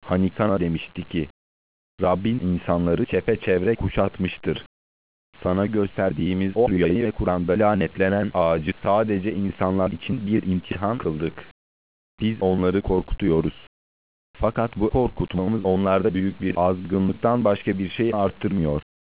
Hani sana demişti ki, Rabbin insanları çepeçevre kuşatmıştır. Sana gösterdiğimiz o rüyayı ve Kur'an'da lanetlenen ağacı sadece insanlar için bir imtihan kıldık. Biz onları korkutuyoruz. Fakat bu korkutmamız onlarda büyük bir azgınlıktan başka bir şey arttırmıyor.